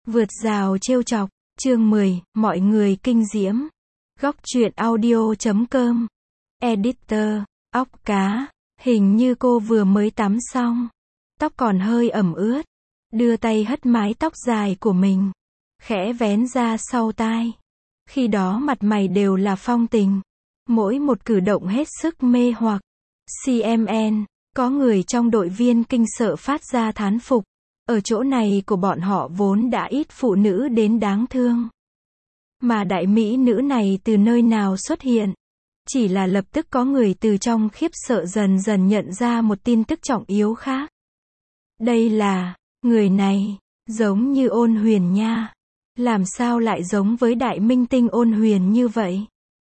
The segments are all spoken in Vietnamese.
Vượt rào trêu chọc, chương 10, mọi người kinh diễm. Góc truyện audio.com. Editor, óc cá, hình như cô vừa mới tắm xong. Tóc còn hơi ẩm ướt. Đưa tay hất mái tóc dài của mình. Khẽ vén ra sau tai. Khi đó mặt mày đều là phong tình. Mỗi một cử động hết sức mê hoặc. CMN, có người trong đội viên kinh sợ phát ra thán phục. Ở chỗ này của bọn họ vốn đã ít phụ nữ đến đáng thương. Mà đại mỹ nữ này từ nơi nào xuất hiện? Chỉ là lập tức có người từ trong khiếp sợ dần dần nhận ra một tin tức trọng yếu khác. Đây là, người này, giống như Ôn Huyền nha. Làm sao lại giống với đại minh tinh Ôn Huyền như vậy?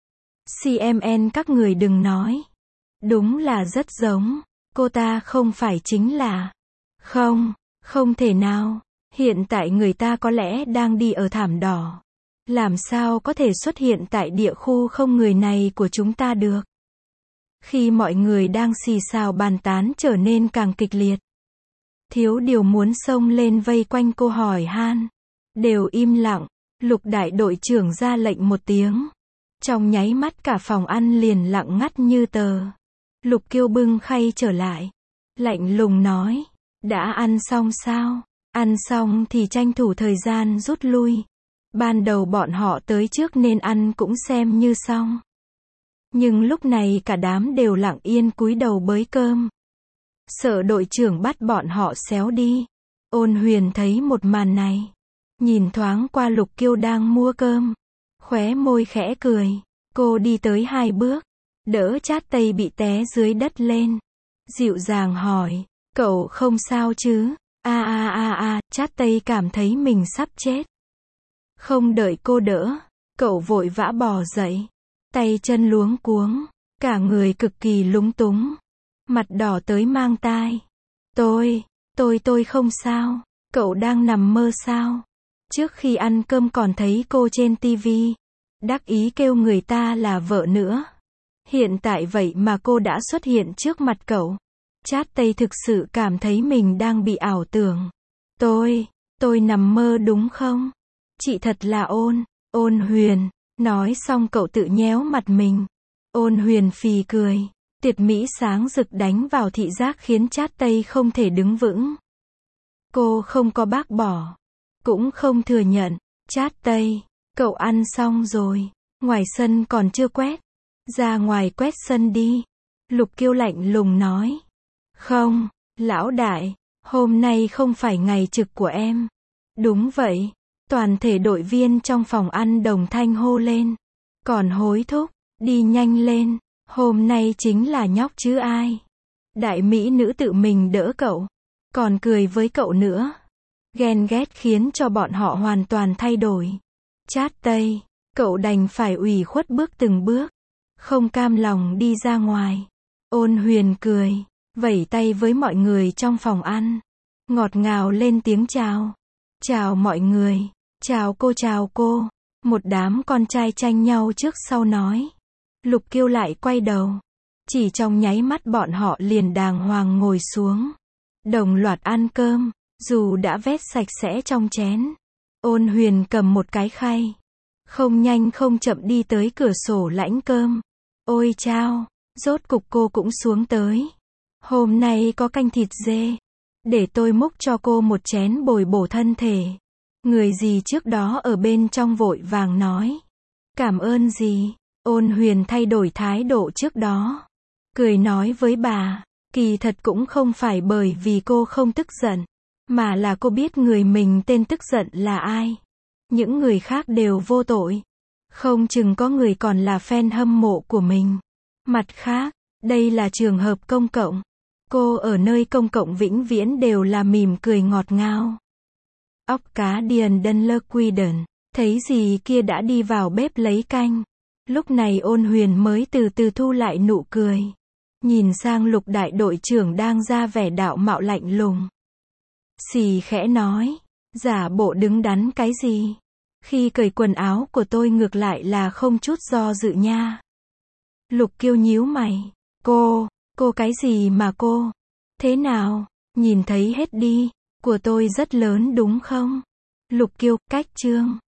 CMN các người đừng nói. Đúng là rất giống. Cô ta không phải chính là... Không thể nào. Hiện tại người ta có lẽ đang đi ở thảm đỏ. Làm sao có thể xuất hiện tại địa khu không người này của chúng ta được? Khi mọi người đang xì xào bàn tán trở nên càng kịch liệt. Thiếu điều muốn xông lên vây quanh cô hỏi han. Đều im lặng. Lục đại đội trưởng ra lệnh một tiếng. Trong nháy mắt cả phòng ăn liền lặng ngắt như tờ. Lục Kiêu bưng khay trở lại. Lạnh lùng nói. Đã ăn xong sao? Ăn xong thì tranh thủ thời gian rút lui. Ban đầu bọn họ tới trước nên ăn cũng xem như xong. Nhưng lúc này cả đám đều lặng yên cúi đầu bới cơm. Sợ đội trưởng bắt bọn họ xéo đi. Ôn Huyền thấy một màn này. Nhìn thoáng qua Lục Kiêu đang mua cơm. Khóe môi khẽ cười. Cô đi tới 2 bước. Đỡ Chát Tây bị té dưới đất lên. Dịu dàng hỏi. Cậu không sao chứ? Chát Tây cảm thấy mình sắp chết. Không đợi cô đỡ. Cậu vội vã bò dậy. Tay chân luống cuống. Cả người cực kỳ lúng túng. Mặt đỏ tới mang tai. Tôi không sao. Cậu đang nằm mơ sao? Trước khi ăn cơm còn thấy cô trên tivi. Đắc ý kêu người ta là vợ nữa. Hiện tại vậy mà cô đã xuất hiện trước mặt cậu. Chát Tây thực sự cảm thấy mình đang bị ảo tưởng. Tôi nằm mơ đúng không? Chị thật là Ôn Huyền. Nói xong cậu tự nhéo mặt mình. Ôn Huyền phì cười. Tuyệt mỹ sáng rực đánh vào thị giác khiến Chát Tây không thể đứng vững. Cô không có bác bỏ. Cũng không thừa nhận. Chát Tây, cậu ăn xong rồi. Ngoài sân còn chưa quét. Ra ngoài quét sân đi. Lục Kiêu lạnh lùng nói. Không, lão đại, hôm nay không phải ngày trực của em. Đúng vậy, toàn thể đội viên trong phòng ăn đồng thanh hô lên. Còn hối thúc, đi nhanh lên, hôm nay chính là nhóc chứ ai. Đại mỹ nữ tự mình đỡ cậu, còn cười với cậu nữa. Ghen ghét khiến cho bọn họ hoàn toàn thay đổi. Chát Tây, cậu đành phải ủy khuất bước từng bước, không cam lòng đi ra ngoài. Ôn Huyền cười. Vẫy tay với mọi người trong phòng ăn. Ngọt ngào lên tiếng chào. Chào mọi người. Chào cô. Một đám con trai tranh nhau trước sau nói. Lục Kiêu lại quay đầu. Chỉ trong nháy mắt bọn họ liền đàng hoàng ngồi xuống. Đồng loạt ăn cơm. Dù đã vét sạch sẽ trong chén. Ôn Huyền cầm một cái khay. Không nhanh không chậm đi tới cửa sổ lãnh cơm. Ôi chao. Rốt cục cô cũng xuống tới. Hôm nay có canh thịt dê. Để tôi múc cho cô một chén bồi bổ thân thể. Người gì trước đó ở bên trong vội vàng nói. Cảm ơn gì. Ôn Huyền thay đổi thái độ trước đó. Cười nói với bà. Kỳ thật cũng không phải bởi vì cô không tức giận. Mà là cô biết người mình tên tức giận là ai. Những người khác đều vô tội. Không chừng có người còn là fan hâm mộ của mình. Mặt khác, đây là trường hợp công cộng. Cô ở nơi công cộng vĩnh viễn đều là mỉm cười ngọt ngào. Óc cá Điền Đân Lơ Quy Đần, thấy gì kia đã đi vào bếp lấy canh. Lúc này Ôn Huyền mới từ từ thu lại nụ cười. Nhìn sang Lục đại đội trưởng đang ra vẻ đạo mạo lạnh lùng. Xì khẽ nói, giả bộ đứng đắn cái gì? Khi cởi quần áo của tôi ngược lại là không chút do dự nha. Lục Kiêu nhíu mày. Cô cái gì mà cô? Thế nào? Nhìn thấy hết đi. Của tôi rất lớn đúng không? Lục Kiêu, cách chương.